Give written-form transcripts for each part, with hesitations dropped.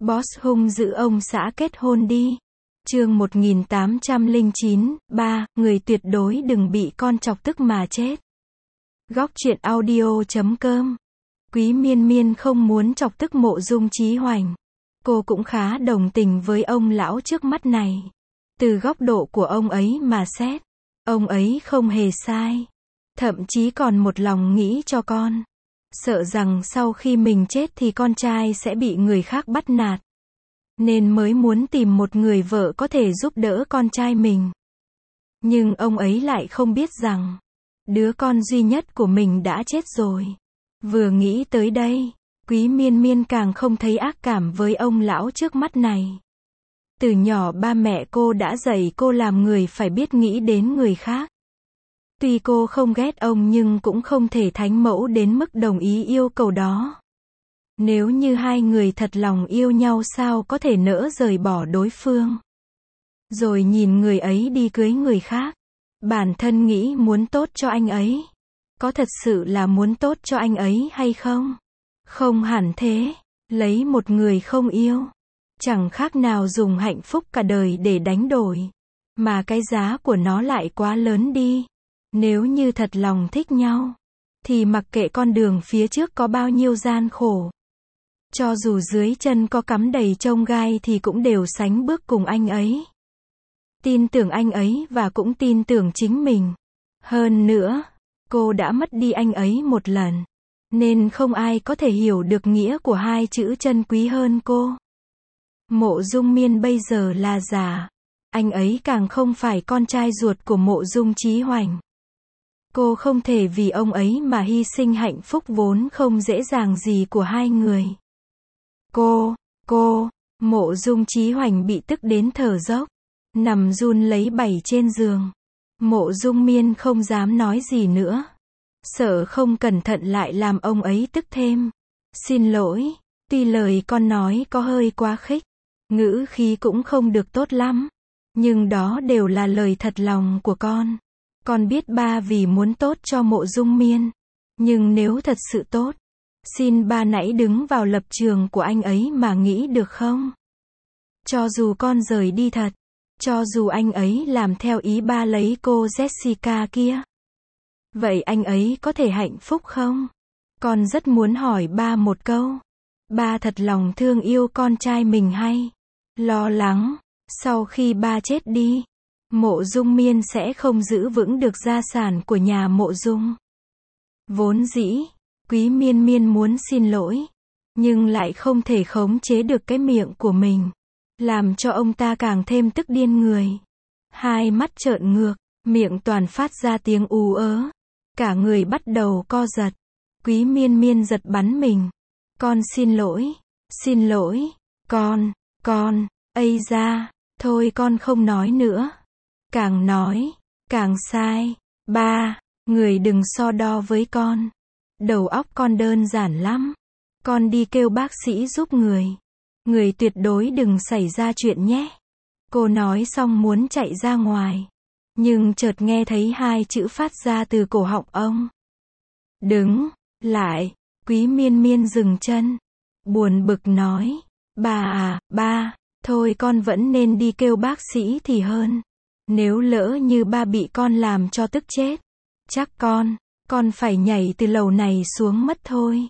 Boss hung dữ ông xã kết hôn đi. Chương 1809, 3, người tuyệt đối đừng bị con chọc tức mà chết. Góc truyện audio.com. Quý Miên Miên không muốn chọc tức Mộ Dung Chí Hoành. Cô cũng khá đồng tình với ông lão trước mắt này. Từ góc độ của ông ấy mà xét, ông ấy không hề sai. Thậm chí còn một lòng nghĩ cho con. Sợ rằng sau khi mình chết thì con trai sẽ bị người khác bắt nạt. Nên mới muốn tìm một người vợ có thể giúp đỡ con trai mình. Nhưng ông ấy lại không biết rằng, đứa con duy nhất của mình đã chết rồi. Vừa nghĩ tới đây, Quý Miên Miên càng không thấy ác cảm với ông lão trước mắt này. Từ nhỏ ba mẹ cô đã dạy cô làm người phải biết nghĩ đến người khác. Tuy cô không ghét ông nhưng cũng không thể thánh mẫu đến mức đồng ý yêu cầu đó. Nếu như hai người thật lòng yêu nhau sao có thể nỡ rời bỏ đối phương. Rồi nhìn người ấy đi cưới người khác. Bản thân nghĩ muốn tốt cho anh ấy. Có thật sự là muốn tốt cho anh ấy hay không? Không hẳn thế. Lấy một người không yêu. Chẳng khác nào dùng hạnh phúc cả đời để đánh đổi. Mà cái giá của nó lại quá lớn đi. Nếu như thật lòng thích nhau, thì mặc kệ con đường phía trước có bao nhiêu gian khổ. Cho dù dưới chân có cắm đầy chông gai thì cũng đều sánh bước cùng anh ấy. Tin tưởng anh ấy và cũng tin tưởng chính mình. Hơn nữa, cô đã mất đi anh ấy một lần. Nên không ai có thể hiểu được nghĩa của hai chữ chân quý hơn cô. Mộ Dung Miên bây giờ là già. Anh ấy càng không phải con trai ruột của Mộ Dung Chí Hoành. Cô không thể vì ông ấy mà hy sinh hạnh phúc vốn không dễ dàng gì của hai người. Mộ Dung Chí Hoành bị tức đến thở dốc. Nằm run lấy bẩy trên giường. Mộ Dung Miên không dám nói gì nữa. Sợ không cẩn thận lại làm ông ấy tức thêm. Xin lỗi, tuy lời con nói có hơi quá khích. Ngữ khí cũng không được tốt lắm. Nhưng đó đều là lời thật lòng của con. Con biết ba vì muốn tốt cho Mộ Dung Miên. Nhưng nếu thật sự tốt, xin ba nãy đứng vào lập trường của anh ấy mà nghĩ được không? Cho dù con rời đi thật, cho dù anh ấy làm theo ý ba lấy cô Jessica kia, vậy anh ấy có thể hạnh phúc không? Con rất muốn hỏi ba một câu. Ba thật lòng thương yêu con trai mình hay lo lắng, sau khi ba chết đi, Mộ Dung Miên sẽ không giữ vững được gia sản của nhà Mộ Dung. Vốn dĩ, Quý Miên Miên muốn xin lỗi, nhưng lại không thể khống chế được cái miệng của mình, làm cho ông ta càng thêm tức điên người. Hai mắt trợn ngược, miệng toàn phát ra tiếng ú ớ, cả người bắt đầu co giật. Quý Miên Miên giật bắn mình. Con xin lỗi, con, ây da, thôi con không nói nữa. Càng nói, càng sai. Ba, người đừng so đo với con. Đầu óc con đơn giản lắm. Con đi kêu bác sĩ giúp người. Người tuyệt đối đừng xảy ra chuyện nhé. Cô nói xong muốn chạy ra ngoài. Nhưng chợt nghe thấy hai chữ phát ra từ cổ họng ông. Đứng lại. Quý Miên Miên dừng chân. Buồn bực nói. Ba, thôi con vẫn nên đi kêu bác sĩ thì hơn. Nếu lỡ như ba bị con làm cho tức chết, chắc con phải nhảy từ lầu này xuống mất thôi.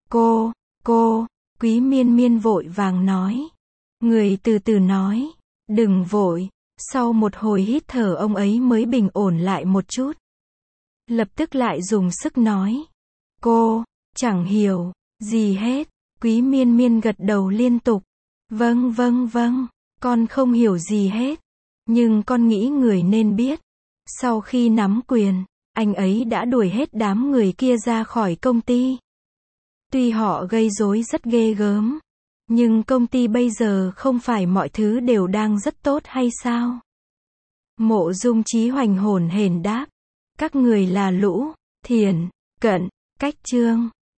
Quý Miên Miên vội vàng nói. Người từ từ nói, đừng vội. Sau một hồi hít thở ông ấy mới bình ổn lại một chút. Lập tức lại dùng sức nói. Cô, chẳng hiểu gì hết. Quý Miên Miên gật đầu liên tục. Vâng, con không hiểu gì hết. Nhưng con nghĩ người nên biết. Sau khi nắm quyền, anh ấy đã đuổi hết đám người kia ra khỏi công ty. Tuy họ gây rối rất ghê gớm, nhưng công ty bây giờ không phải mọi thứ đều đang rất tốt hay sao? Mộ Dung Chí Hoành hổn hển đáp. Các người là Lũ, Thiển, Cận, Cách Trương.